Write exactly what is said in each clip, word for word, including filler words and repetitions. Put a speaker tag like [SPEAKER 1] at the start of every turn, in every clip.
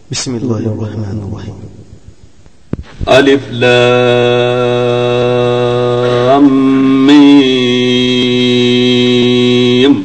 [SPEAKER 1] بسم الله الرحمن الرحيم.
[SPEAKER 2] ألف لام ميم.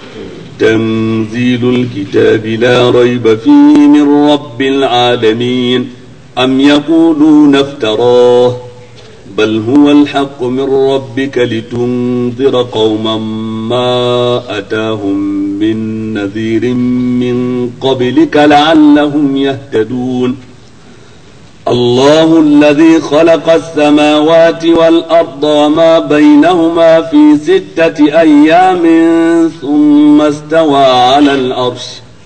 [SPEAKER 2] تنزيل الكتاب لا ريب فيه من رب العالمين. أم يقولون افتراه بل هو الحق من ربك لتنذر قوما ما أتاهم من نذير من قبلك لعلهم يهتدون. الله الذي خلق السماوات والأرض وما بينهما في ستة أيام ثم استوى على العرش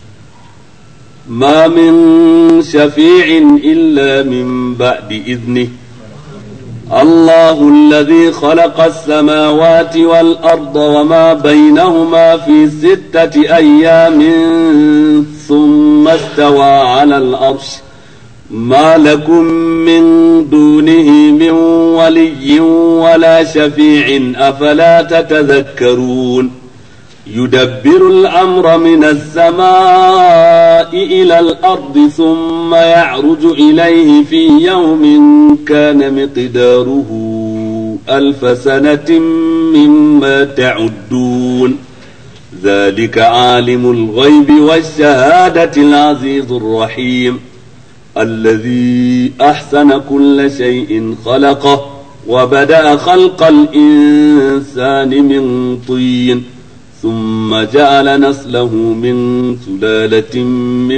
[SPEAKER 2] ما من شفيع إلا من بعد إذنه. الله الذي خلق السماوات والأرض وما بينهما في ستة أيام ثم استوى على العرش ما لكم من دونه من ولي ولا شفيع أفلا تتذكرون. يدبر الأمر من السماء إلى الأرض ثم يعرج إليه في يوم كان مقداره ألف سنة مما تعدون. ذلك عالم الغيب والشهادة العزيز الرحيم الذي أحسن كل شيء خلقه وبدأ خلق الإنسان من طين ثم جعل نسله من سلالة من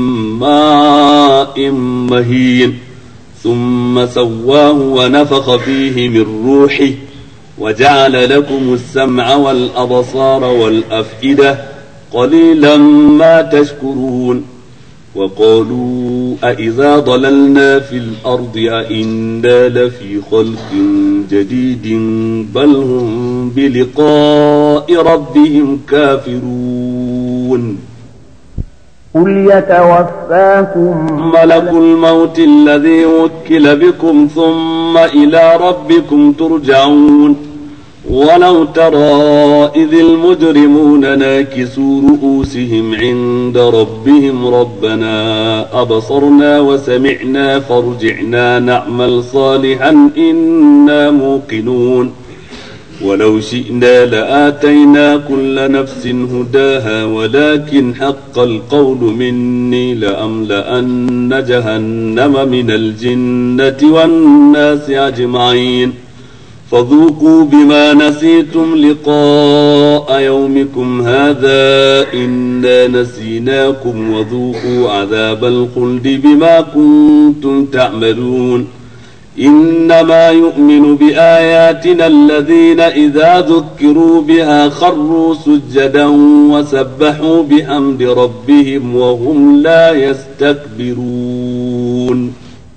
[SPEAKER 2] ماء مهين ثم سواه ونفخ فيه من روحه وجعل لكم السمع والأبصار والأفئدة قليلا ما تشكرون. وقالوا أإذا ضللنا في الأرض أإنا لفي خلق جديد بل هم بلقاء ربهم كافرون.
[SPEAKER 3] قل يتوفاكم
[SPEAKER 2] ملك الموت الذي وكل بكم ثم إلى ربكم ترجعون. ولو ترى إذ المجرمون ناكسوا رؤوسهم عند ربهم ربنا أبصرنا وسمعنا فارجعنا نعمل صالحا إنا موقنون. ولو شئنا لآتينا كل نفس هداها ولكن حق القول مني لأملأن جهنم من الجنة والناس أجمعين. فذوقوا بما نسيتم لقاء يومكم هذا إنا نسيناكم وذوقوا عذاب الخلد بما كنتم تعملون. إنما يؤمن بآياتنا الذين إذا ذكروا بها خروا سجدا وسبحوا بحمد ربهم وهم لا يستكبرون.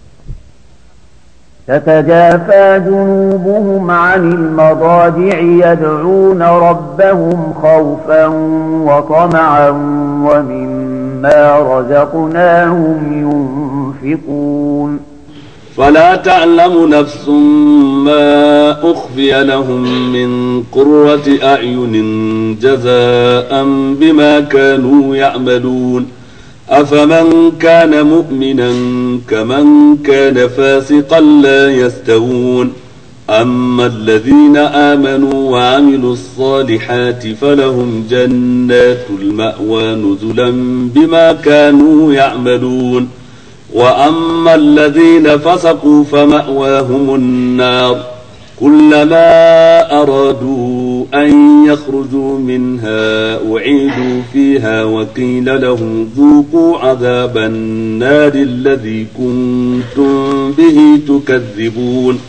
[SPEAKER 3] تتجافى جنوبهم عن المضاجع يدعون ربهم خوفا وطمعا ومما رزقناهم ينفقون.
[SPEAKER 2] فلا تعلم نفس ما أخفي لهم من قرة أعين جزاء بما كانوا يعملون. أفمن كان مؤمنا كمن كان فاسقا لا يستوون. أما الذين آمنوا وعملوا الصالحات فلهم جنات المأوى نزلا بما كانوا يعملون. وأما الذين فسقوا فمأواهم النار كلما أرادوا أن يخرجوا منها أعيدوا فيها وقيل لهم ذوقوا عذاب النار الذي كنتم به تكذبون.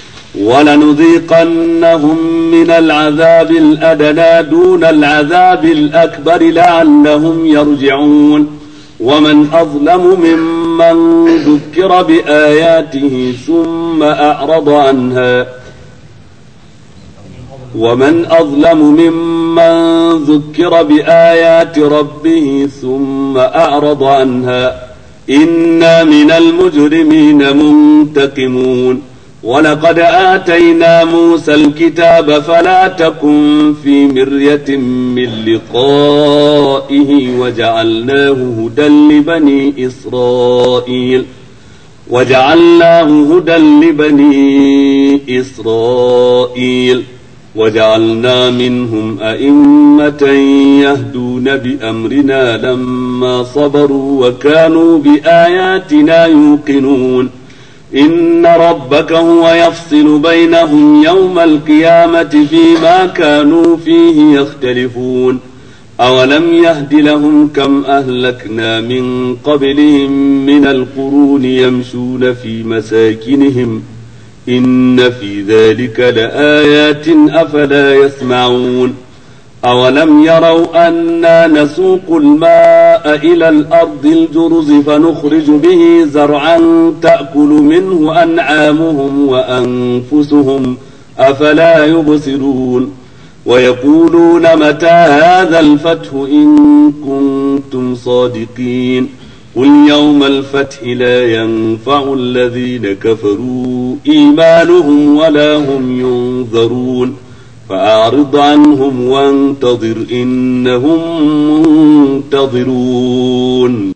[SPEAKER 2] ولنذيقنهم من العذاب الأدنى دون العذاب الأكبر لعلهم يرجعون. ومن أظلم ممن ذكر بآياته ثم أعرض عنها ومن أظلم ممن ذكر بآيات ربه ثم أعرض عنها إنا من المجرمين منتقمون. ولقد آتينا موسى الكتاب فلا تكن في مرية من لقائه وجعلناه هدى لبني إسرائيل وجعلناه هدى لبني إسرائيل وجعلنا منهم أئمة يهدون بأمرنا لما صبروا وكانوا بآياتنا يوقنون إن ربك هو يفصل بينهم يوم القيامة فيما كانوا فيه يختلفون أولم يهد لهم كم أهلكنا من قبلهم من القرون يمشون في مساكنهم إن في ذلك لآيات أفلا يسمعون أولم يروا أنا نسوق الماء إلى الأرض الجرز فنخرج به زرعا تأكل منه أنعامهم وأنفسهم أفلا يبصرون ويقولون متى هذا الفتح إن كنتم صادقين قل يوم الفتح لا ينفع الذين كفروا إيمانهم ولا هم ينظرون فأعرض عنهم وانتظر إنهم منتظرون.